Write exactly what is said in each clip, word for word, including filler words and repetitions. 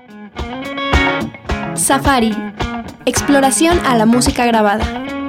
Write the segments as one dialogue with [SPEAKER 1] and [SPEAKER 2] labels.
[SPEAKER 1] Safari. Exploración a la música grabada.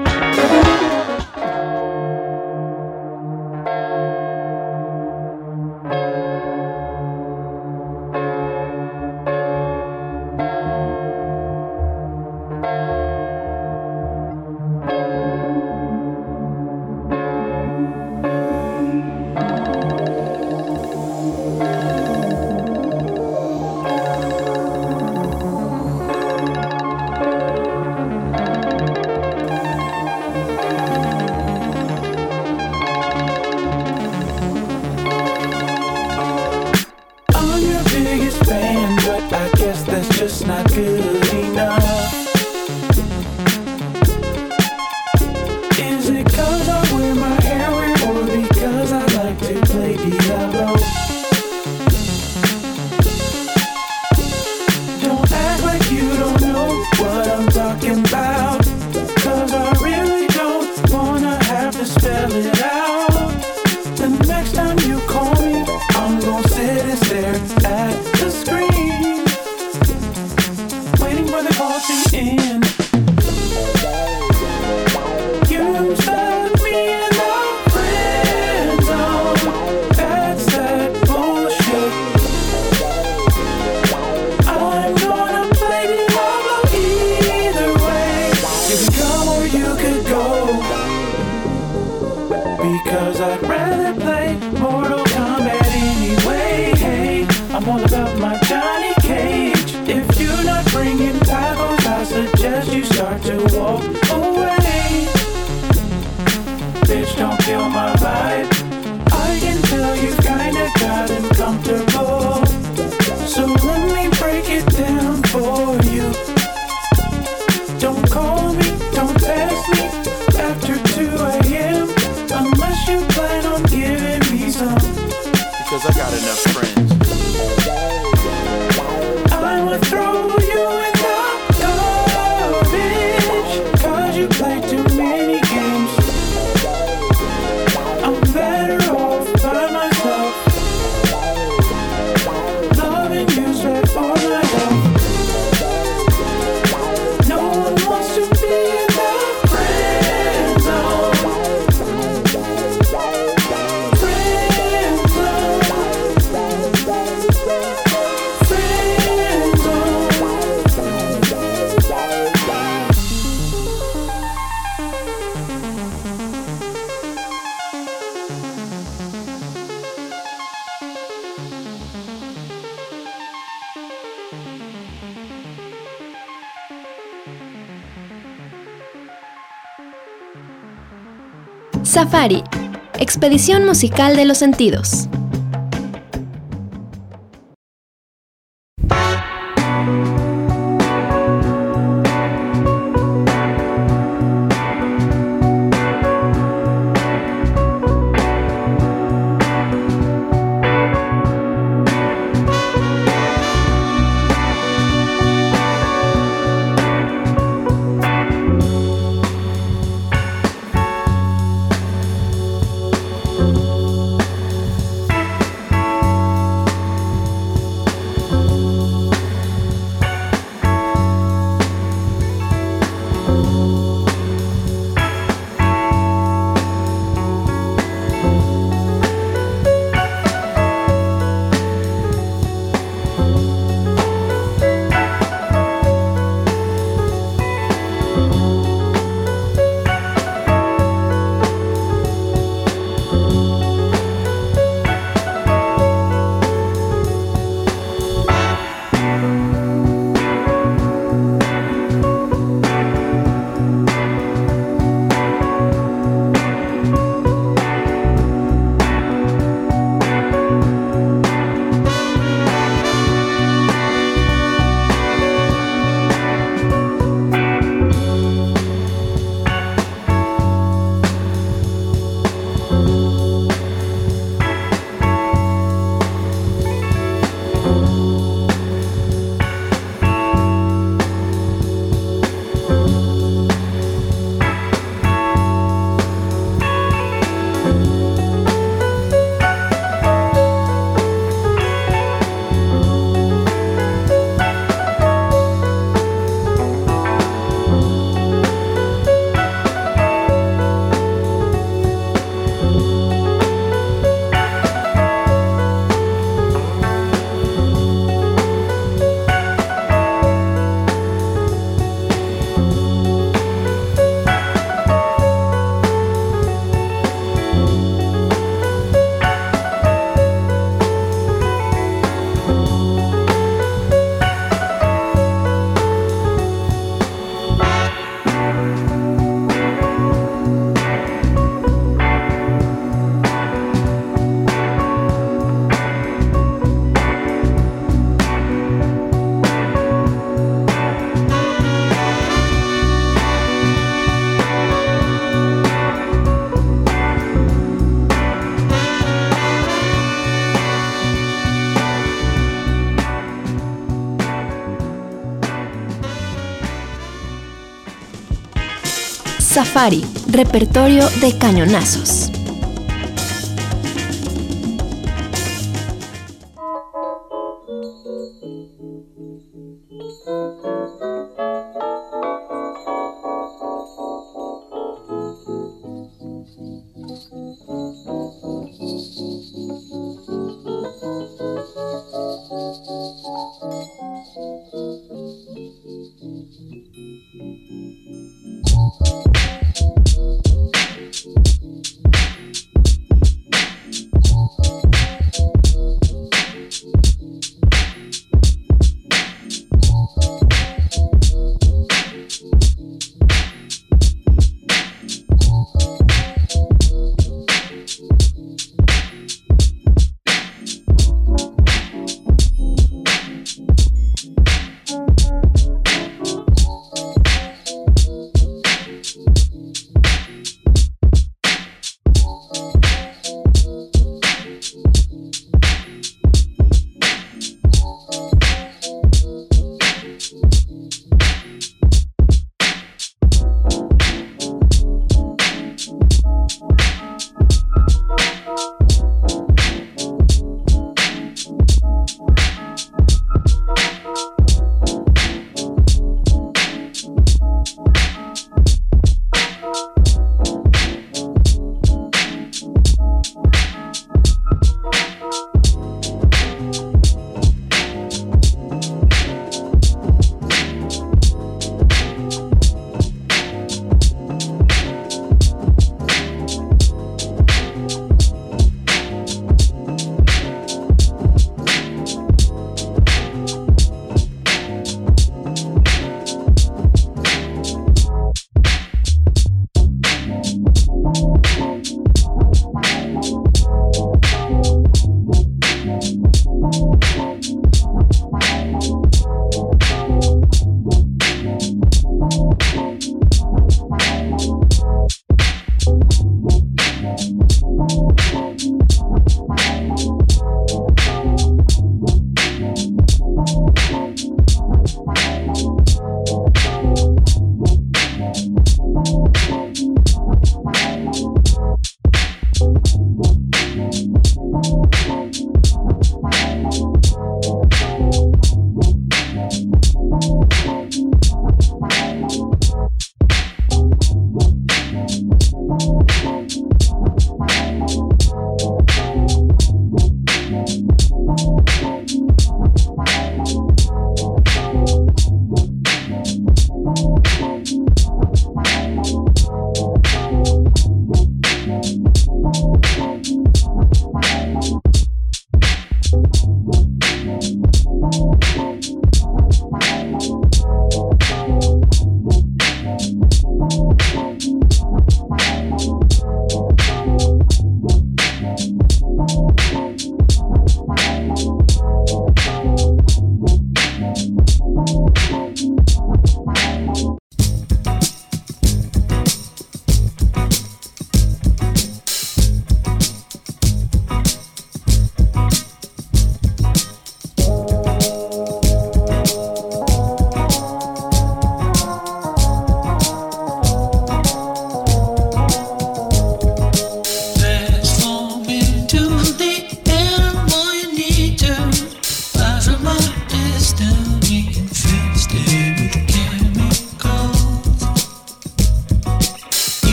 [SPEAKER 1] Safari. Expedición musical de los sentidos. Safari, repertorio de cañonazos.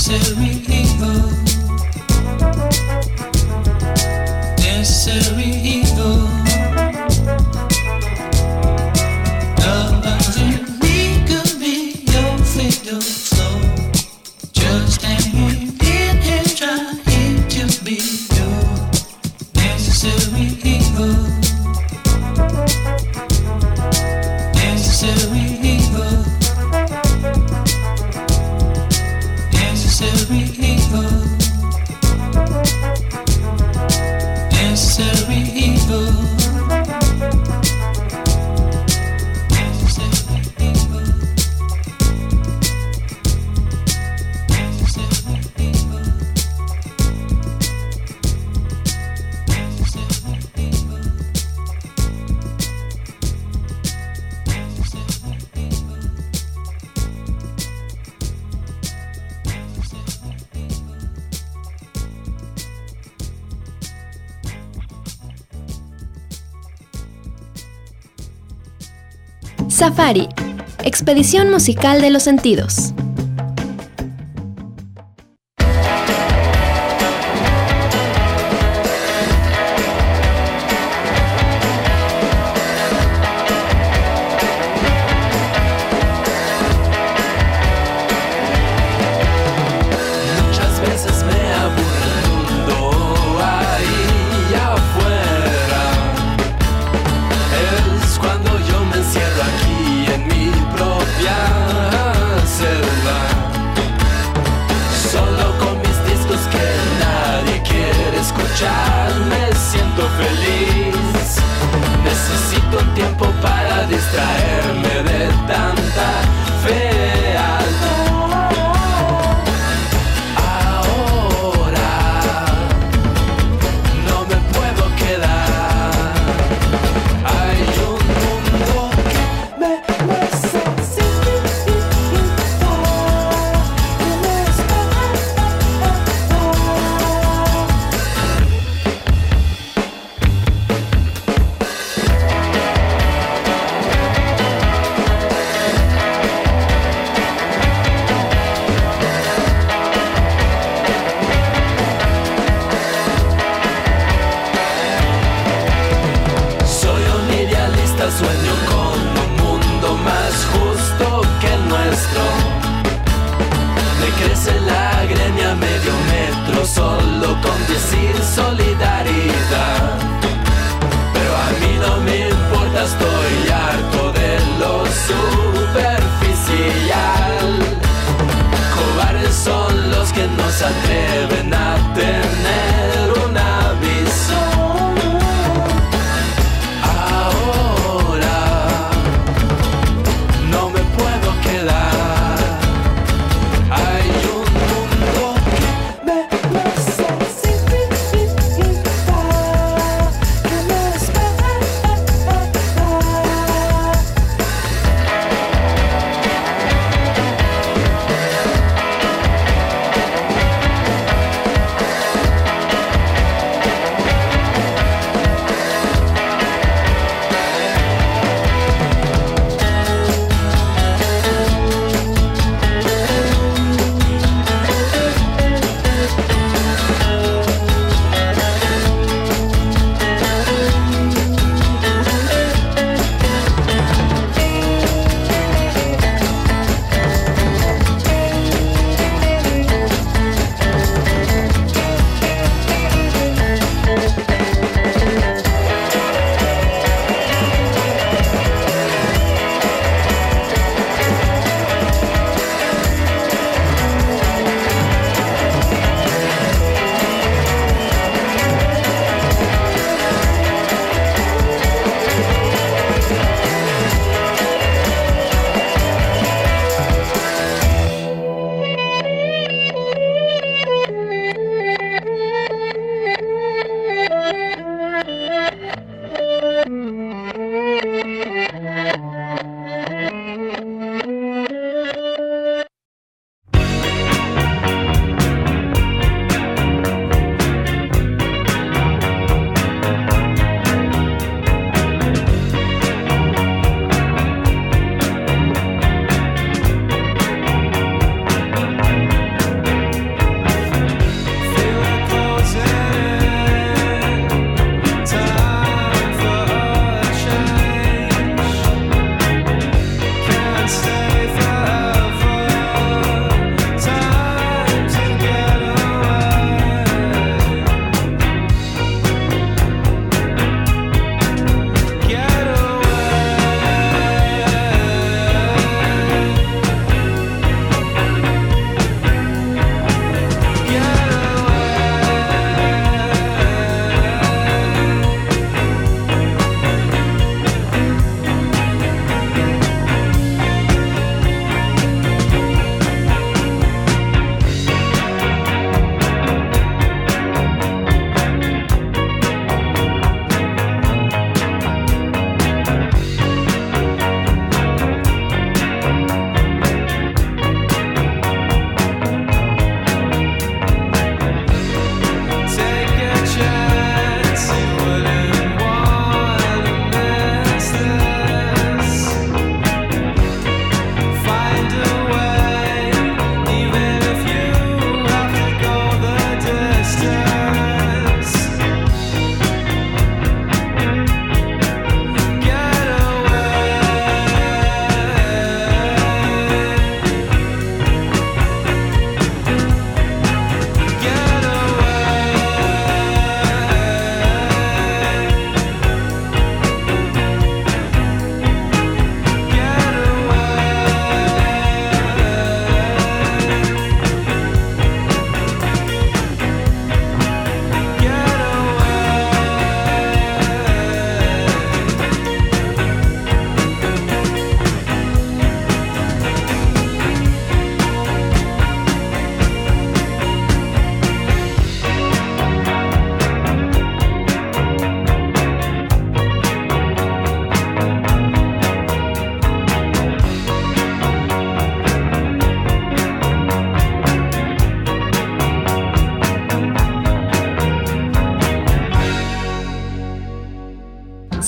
[SPEAKER 2] necessary evil, necessary evil. Love in me could be your fatal flaw. Just hanging in and trying to be your necessary evil, necessary evil, necessary evil, necessary evil, necessary evil, necessary evil, necessary evil.
[SPEAKER 1] Safari, expedición musical de los sentidos.
[SPEAKER 2] Muchas veces me aburro ahí afuera. Es cuando yo me encierro aquí en mi propia selva, solo con mis discos que nadie quiere escuchar. Me siento feliz, necesito un tiempo para distraerme de tanta fealdad. Ahora no me puedo quedar. Hay un mundo que me necesita, que me espera. Soy un idealista, sueño con un mundo más justo que el nuestro. Me crece la greña medio metro solo con decir solidaridad. Pero a mí no me importa, estoy harto de lo superficial. Cobardes son los que no se atreven a tener un aviso. Ahora no me puedo quedar. Hay un mundo que me necesita, que me espera.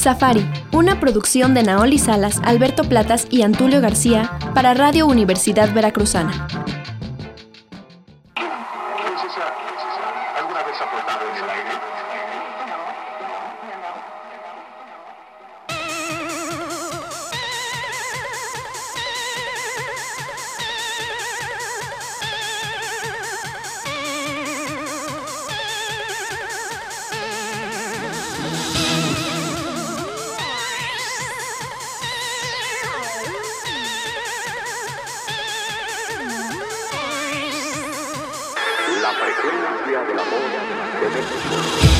[SPEAKER 1] Safari, una producción de Naoli Salas, Alberto Platas y Antulio García para Radio Universidad Veracruzana.
[SPEAKER 3] ¿Alguna vez ha flotado en el aire? La frecuencia de la voz de México.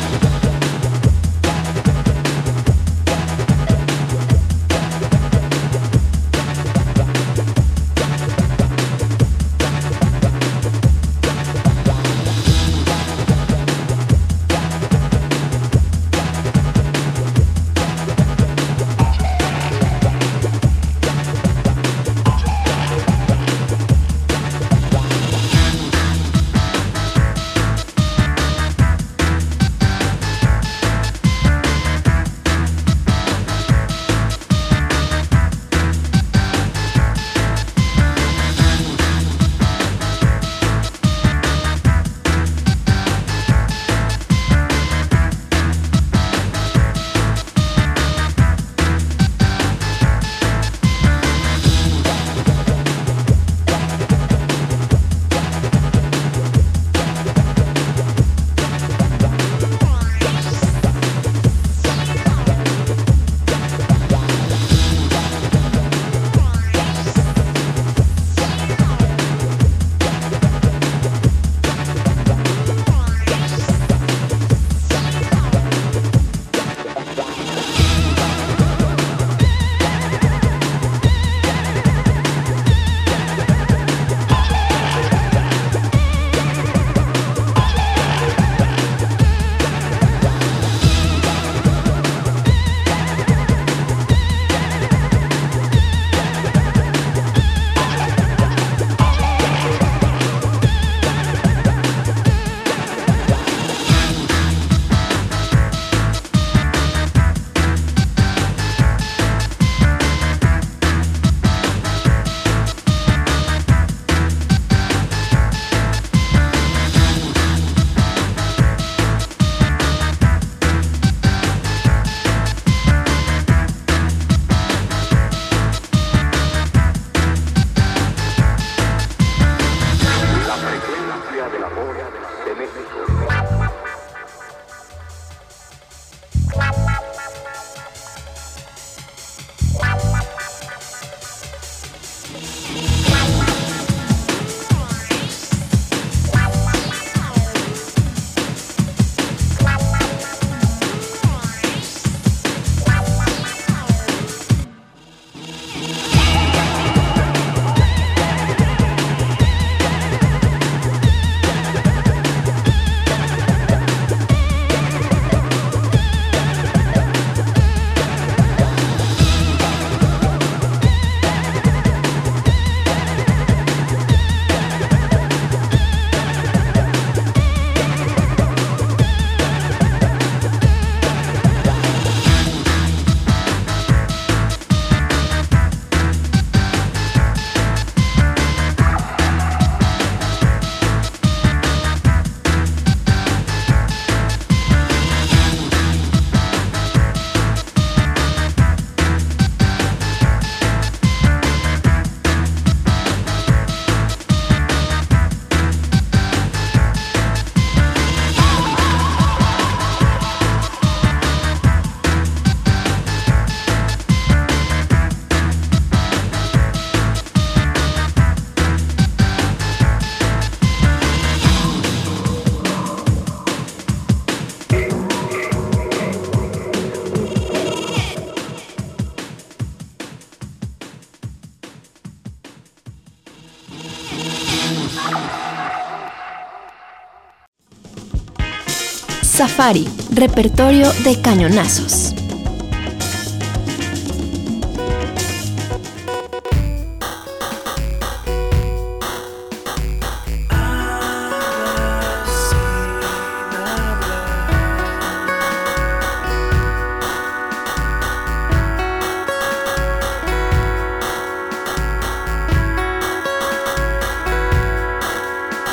[SPEAKER 1] Safari, repertorio de cañonazos.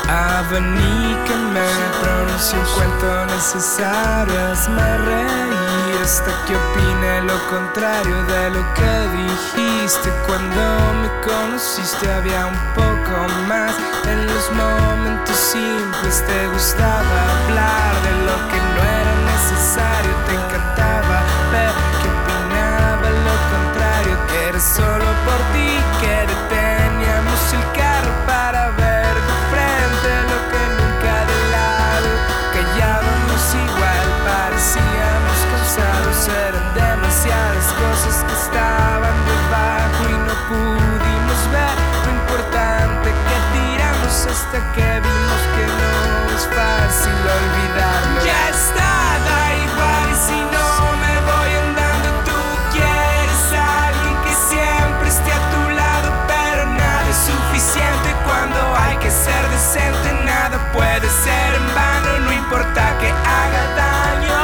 [SPEAKER 4] Avení que me pronuncie un cuento necesario. Hazme reír hasta que opine lo contrario de lo que dijiste. Cuando me conociste había un poco más. En los momentos simples te gustaba hablar de lo que no era necesario. Te encantaba ver que opinaba lo contrario, que era solo por ti que deteníamos el carro para ver de frente lo que nunca de lado. Callábamos igual, parecíamos cansados. Eran demasiadas cosas que estaban debajo y no pudimos ver lo importante que tiramos hasta que vimos que no es fácil olvidarlo. Ya está, da igual, y si no me voy andando, tú quieres a alguien que siempre esté a tu lado, pero nada es suficiente cuando hay que ser decente. Nada puede ser en vano, no importa que haga daño.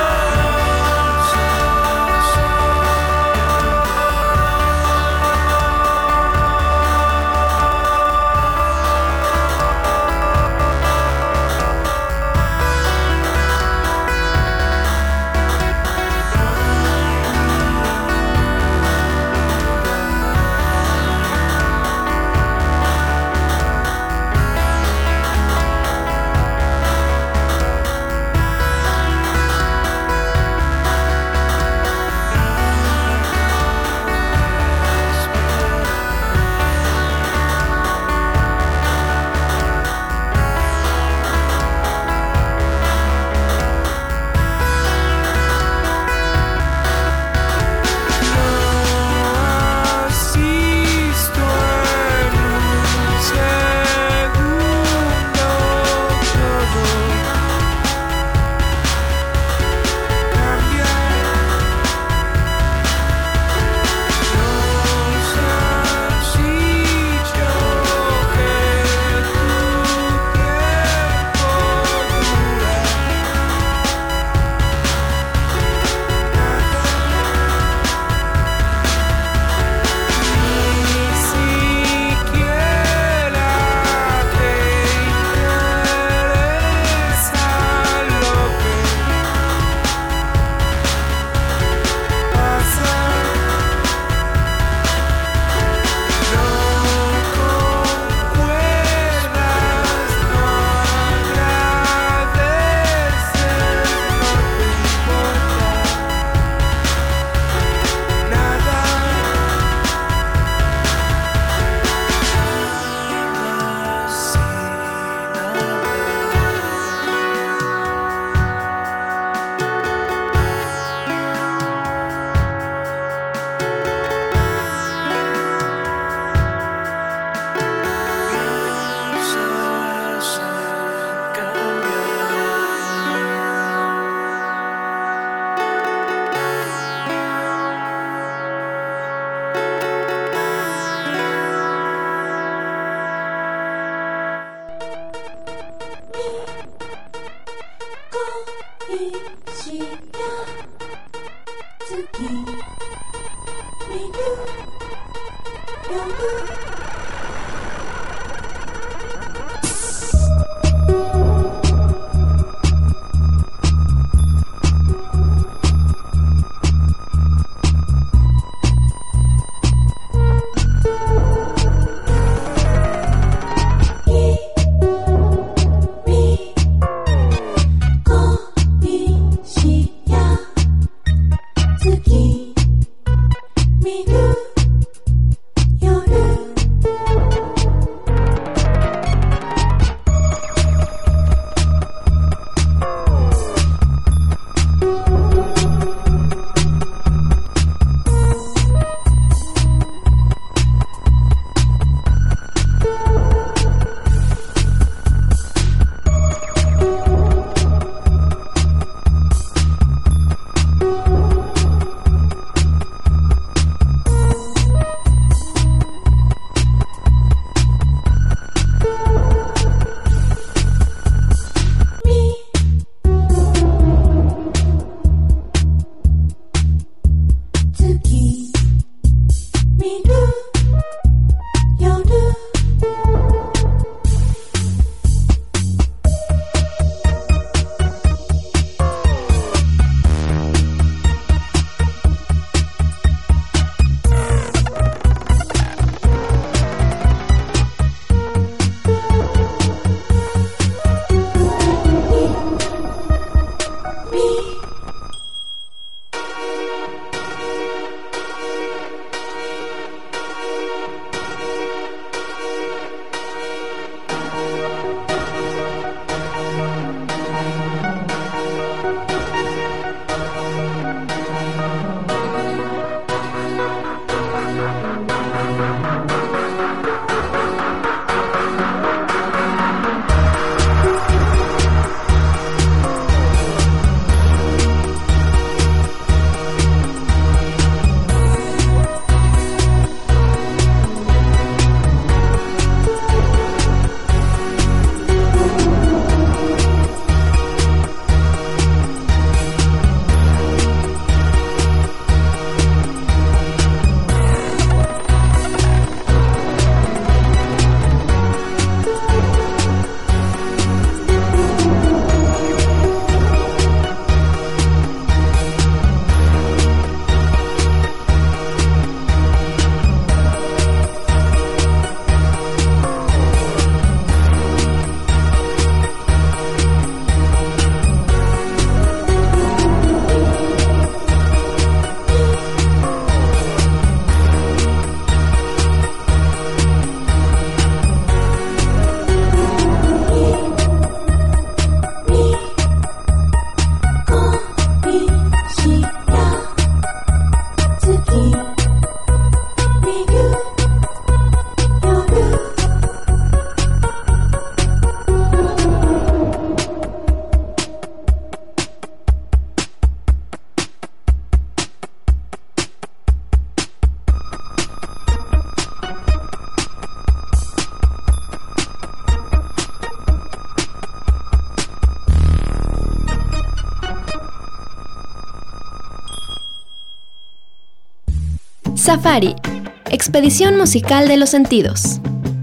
[SPEAKER 1] Safari, expedición musical de los sentidos.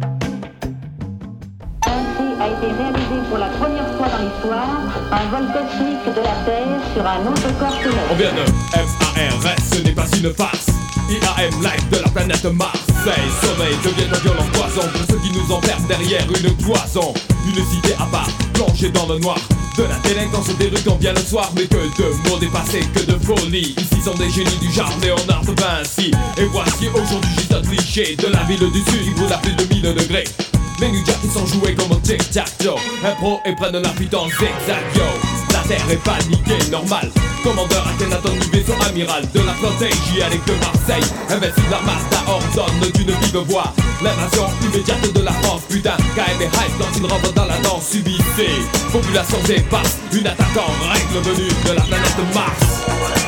[SPEAKER 5] A été réalisé pour la première fois dans l'histoire un vol cosmique de la Terre sur un autre corps céleste.
[SPEAKER 6] On vient de M A R S, ce n'est pas une farce. I A M Live de la planète Marseille. Sommeil devient un violent poison pour ceux qui nous enferment derrière une cloison. Une cité à part, plongée dans le noir. De la délinquance des rues quand vient le soir. Mais que de mots dépassés, que de folie. Ici sont des génies du genre Léonard de Vinci. Et voici aujourd'hui juste un cliché de la ville du sud qui brûle à plus de mille degrés. Les New Jack qui sont joués comme au tic-tac-toe. Impro et prennent la fuite en zigzag yo. La terre est paniquée, normal. Commandeur Akhenaton du vaisseau amiral de la flotte hygiénique de Marseille. Investi de l'Armada ordonne d'une vive voix l'invasion immédiate de la France. Putain, K M et hype quand il rentre dans la danse subissée. Population s'épasse, une attaque en règle venue de la planète Mars.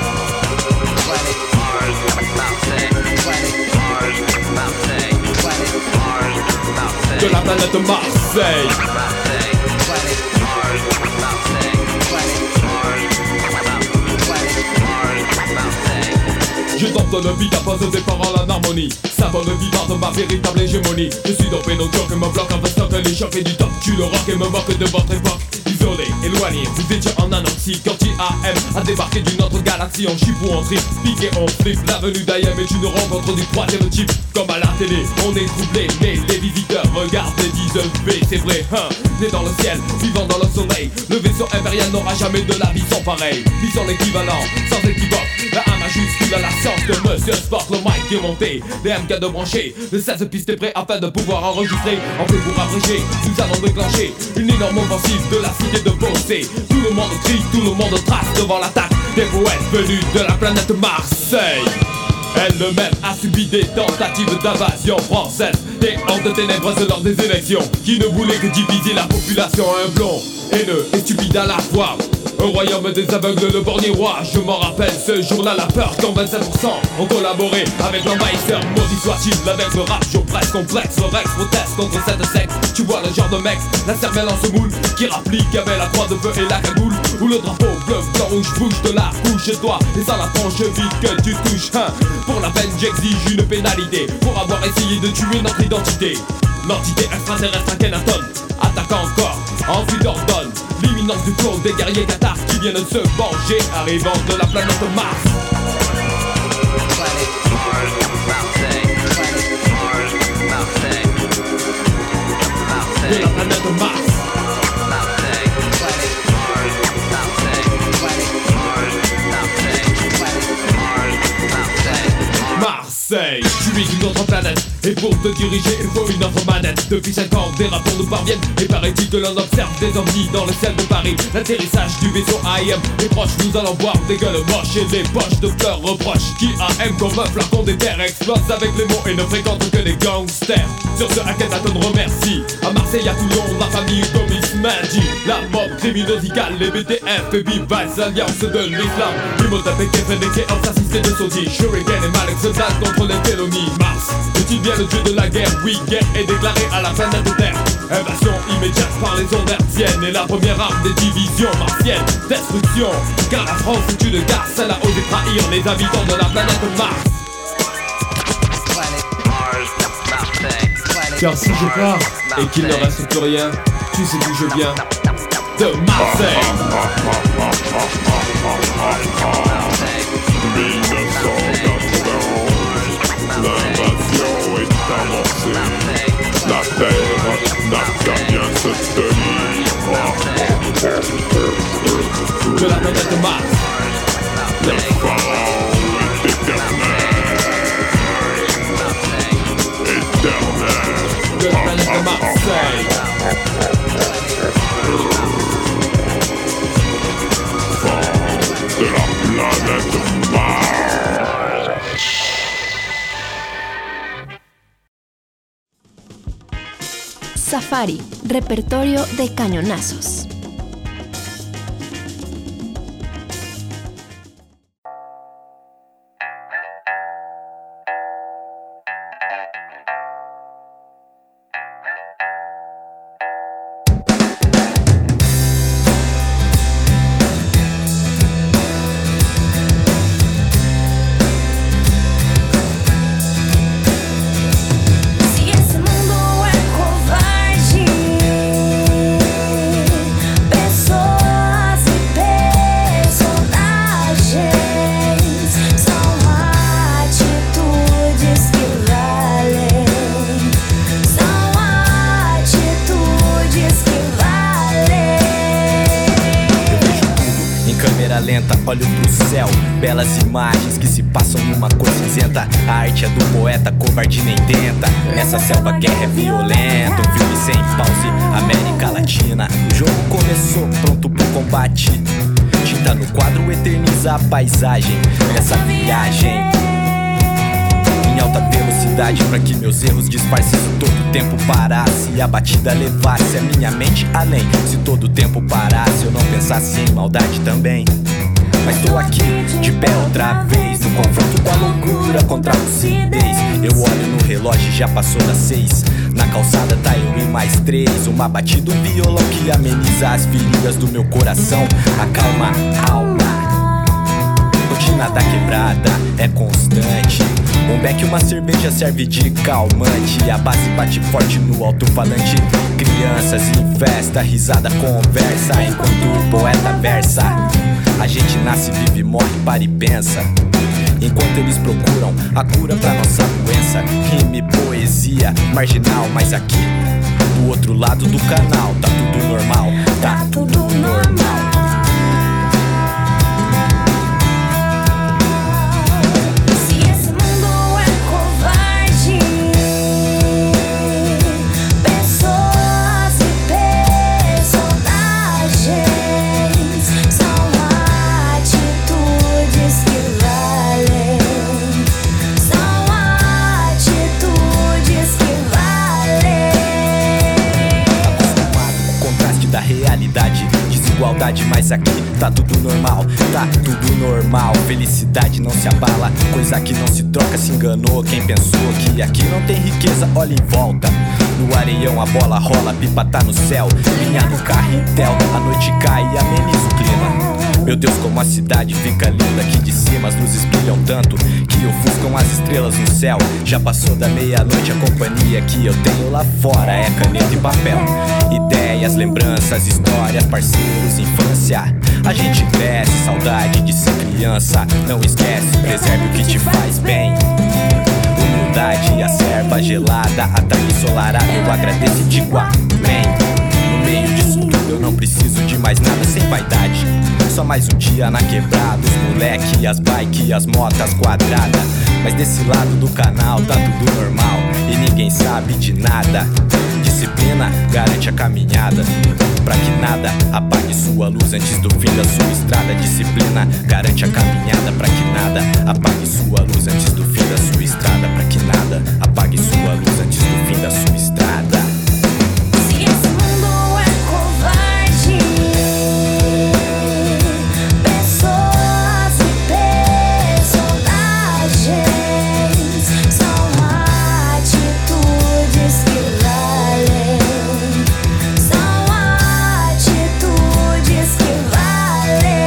[SPEAKER 6] De la planète Marseille. Je tente de vie à pose des paroles en harmonie. Sa bonne vivante, ma véritable hégémonie. Je suis dopé, nos jokes me bloquent en stock. Les chocs et du top, tu le rock et me moque de votre époque. Isolé, éloigné, vous étiez en anoxie. Quand I A M a débarqué d'une autre galaxie. On chip ou on trip, piqué on flip. La venue d'I A M est une rencontre du troisième type. Comme à la télé, on est troublé, mais les visiteurs regardent et disent V, c'est vrai, hein. Né dans le ciel, vivant dans le soleil. Le vaisseau impérial n'aura jamais de la vision pareille. Vision l'équivalent, sans équivoque. La A majuscule à la science de Monsieur Sport. Le mic est monté, les M K de brancher. Le seize pistes prêt afin de pouvoir enregistrer. En fait pour abréger, nous allons déclencher une énorme offensive de la cité de Bossé. Tout le monde crie, tout le monde trace devant l'attaque des poètes venus de la planète Marseille. Elle-même a subi des tentatives d'invasion française. Des hordes ténébreuses lors des élections qui ne voulaient que diviser la population. Un blond, haineux et stupide à la fois. Un royaume des aveugles, le bornier roi. Je m'en rappelle ce jour-là, la peur quand vingt-sept pour cent ont collaboré avec l'envahisseur. Maudit soit-il, avec le rap, je presse complexe. Le Rex proteste contre cette secte. Tu vois le genre de mec, la cervelle en semoule, qui rapplique avec la croix de feu et la cagoule. Où le drapeau bleu, blanc, rouge bouge de la couche chez toi. Et sans la tronche vite que tu touches, hein. Pour la peine j'exige une pénalité pour avoir essayé de tuer notre identité. L'entité extraterrestre Akhenaton attaque encore en fuite ordonne. L'imminence du flot des guerriers cathares qui viennent se venger, arrivant de la planète Mars. De la planète Mars. Marseille, tu es d'une autre planète. Et pour te diriger, il faut une autre manette. Depuis cinq ans, des rapports nous parviennent. Et paraît-il que l'on observe des ovnis dans le ciel de Paris. L'atterrissage du vaisseau A I M est proche. Nous allons voir des gueules moches et des poches de fleurs reproches. Qui A M comme un flacon d'éther explose avec les mots et ne fréquente que les gangsters. Sur ce, Akhenaton remercie à Marseille, à Toulon, la famille Gomis Manji. La mob criminosicale, les B T F et Vivace, alliance de l'islam. Imhotep et Kefeneke, Ops assisté de Sodi. Shuriken et Malek se battent contre les Télonies. Mars, est-il bien le dieu de la guerre? Oui, guerre est déclarée à la planète Terre. Invasion immédiate par les ondes hertziennes. Et la première arme des divisions martiennes, destruction. Car la France est une garce, elle a osé trahir les habitants de la planète Mars. Car si je pars et qu'il ne reste plus rien, tu sais d'où je viens. De Marseille.
[SPEAKER 7] mille neuf cent quatre-vingt-onze, l'invasion est avancée. La terre n'a qu'à bien se tenir.
[SPEAKER 6] De la planète Mars.
[SPEAKER 7] Le pharaon est éternel. Éternel.
[SPEAKER 6] De la planète Marseille. De la planète Mars.
[SPEAKER 1] Safari, repertorio de cañonazos.
[SPEAKER 8] lenta, olho pro céu, belas imagens que se passam numa cor cinzenta. A arte é do poeta, covarde nem tenta. Nessa selva a guerra é violenta, um filme sem pause, América Latina. O jogo começou, pronto pro combate. Tinta no quadro eterniza a paisagem nessa viagem em alta velocidade, pra que meus erros disfarcem. Se todo o tempo parasse e a batida levasse a minha mente além. Se todo o tempo parasse, eu não pensasse em maldade também. Mas tô aqui, de pé outra vez, no confronto da loucura contra a lucidez. Eu olho no relógio e já passou das seis. Na calçada tá eu e mais três. Uma batida, um violão que ameniza as feridas do meu coração. Acalma a alma. Rotina da quebrada é constante. Um beck e uma cerveja serve de calmante. A base bate forte no alto-falante. Crianças em festa, risada, conversa, enquanto o poeta versa. A gente nasce, vive, morre, para e pensa. Enquanto eles procuram a cura pra nossa doença. Rime, poesia, marginal, mas aqui do outro lado do canal tá tudo normal, tá tudo normal. Desigualdade, mas aqui tá tudo normal, tá tudo normal. Felicidade não se abala, coisa que não se troca, se enganou quem pensou que aqui não tem riqueza, olha em volta. No areião a bola rola, pipa tá no céu, linha no carretel, a noite cai e ameniza o clima. Meu Deus, como a cidade fica linda aqui de cima. As luzes brilham tanto que ofuscam as estrelas no céu. Já passou da meia-noite, a companhia que eu tenho lá fora é caneta e papel. Ideias, lembranças, histórias, parceiros, infância. A gente cresce, saudade de ser criança. Não esquece, preserve o que te faz bem. Humildade, a serva gelada, a tarde ensolarada, eu agradeço e digo amém. No meio disso tudo eu não preciso de mais nada, sem vaidade. Só mais um dia na quebrada, os moleque, as bike, as motas quadradas. Mas desse lado do canal tá tudo normal e ninguém sabe de nada. Disciplina garante a caminhada, pra que nada apague sua luz antes do fim da sua estrada. Disciplina garante a caminhada, pra que nada apague sua luz antes do fim da sua estrada. Pra que nada apague sua luz antes do fim da sua estrada.
[SPEAKER 9] Se esse mundo é covarde, pessoas e personagens são atitudes que valem. São atitudes que valem.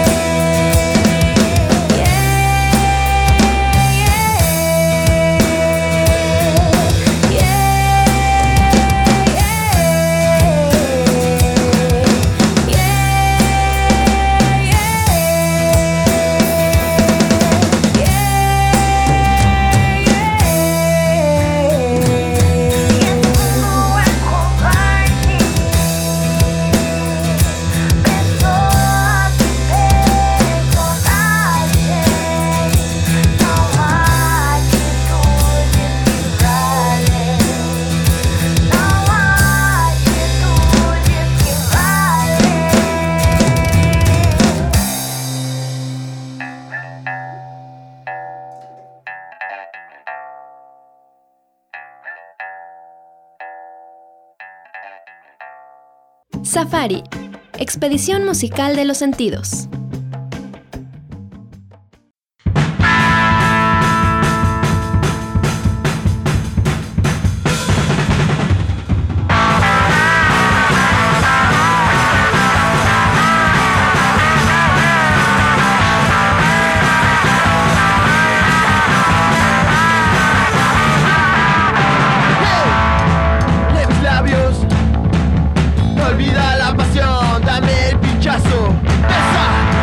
[SPEAKER 1] Safari, expedición musical de los sentidos.
[SPEAKER 10] Olvida la pasión, dame el pinchazo. Esa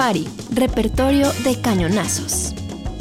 [SPEAKER 1] Safari, repertorio de cañonazos.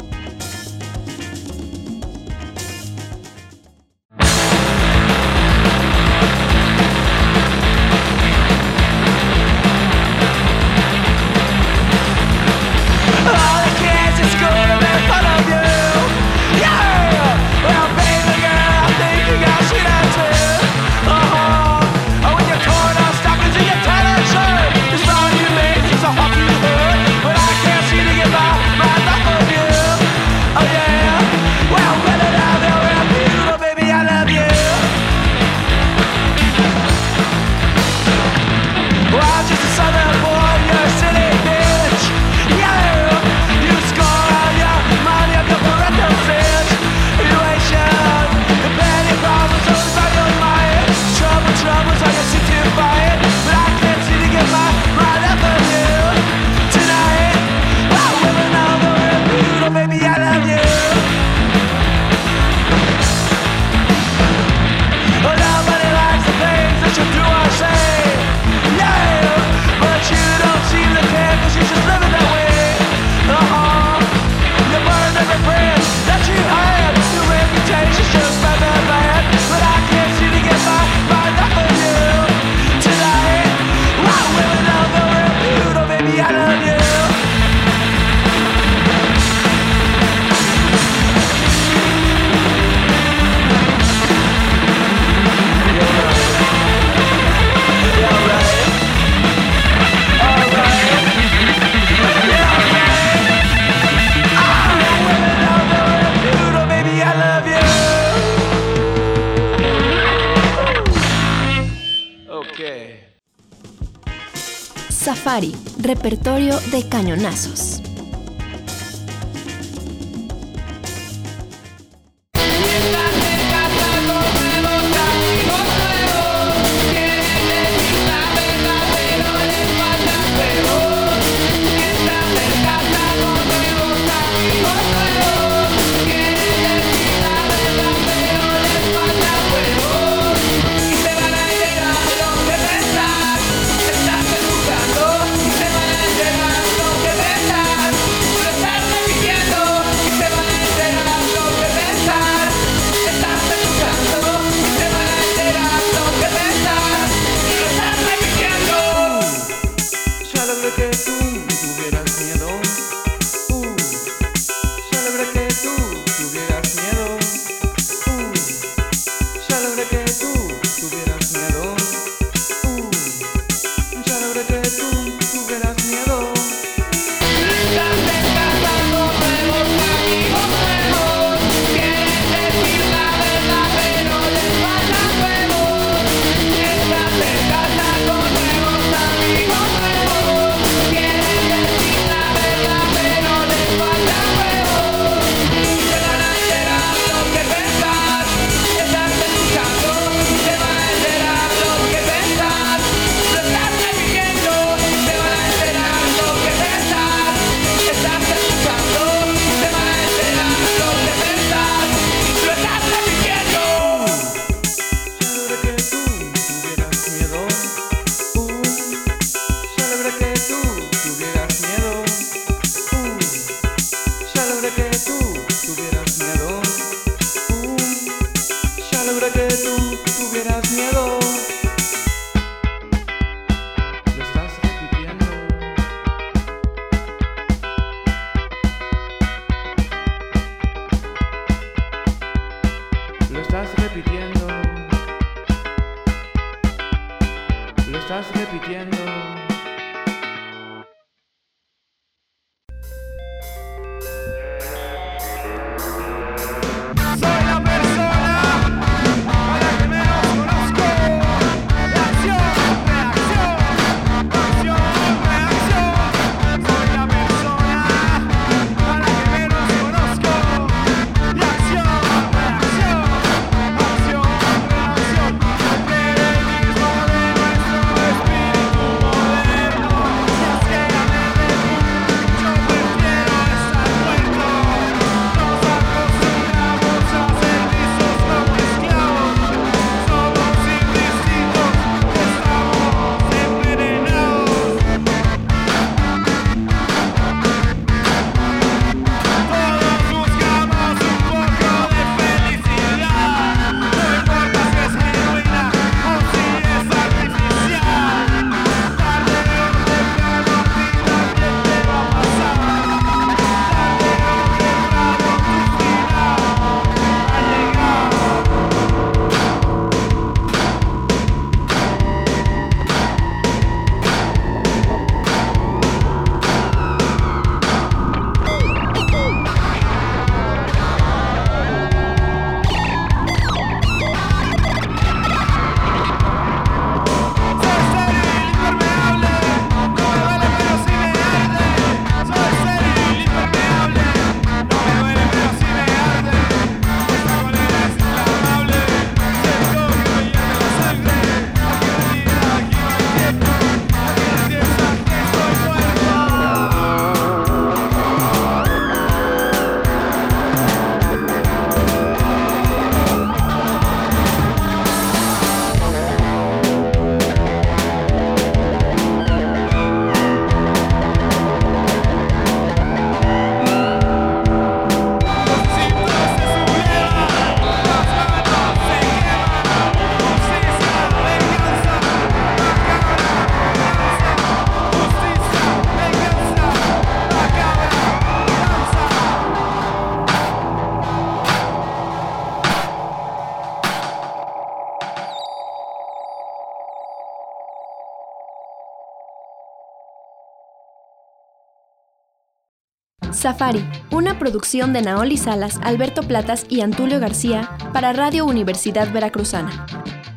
[SPEAKER 1] Safari, repertorio de cañonazos.
[SPEAKER 10] Modelo
[SPEAKER 1] Safari, una producción de Naoli Salas, Alberto Platas y Antulio García para Radio Universidad Veracruzana.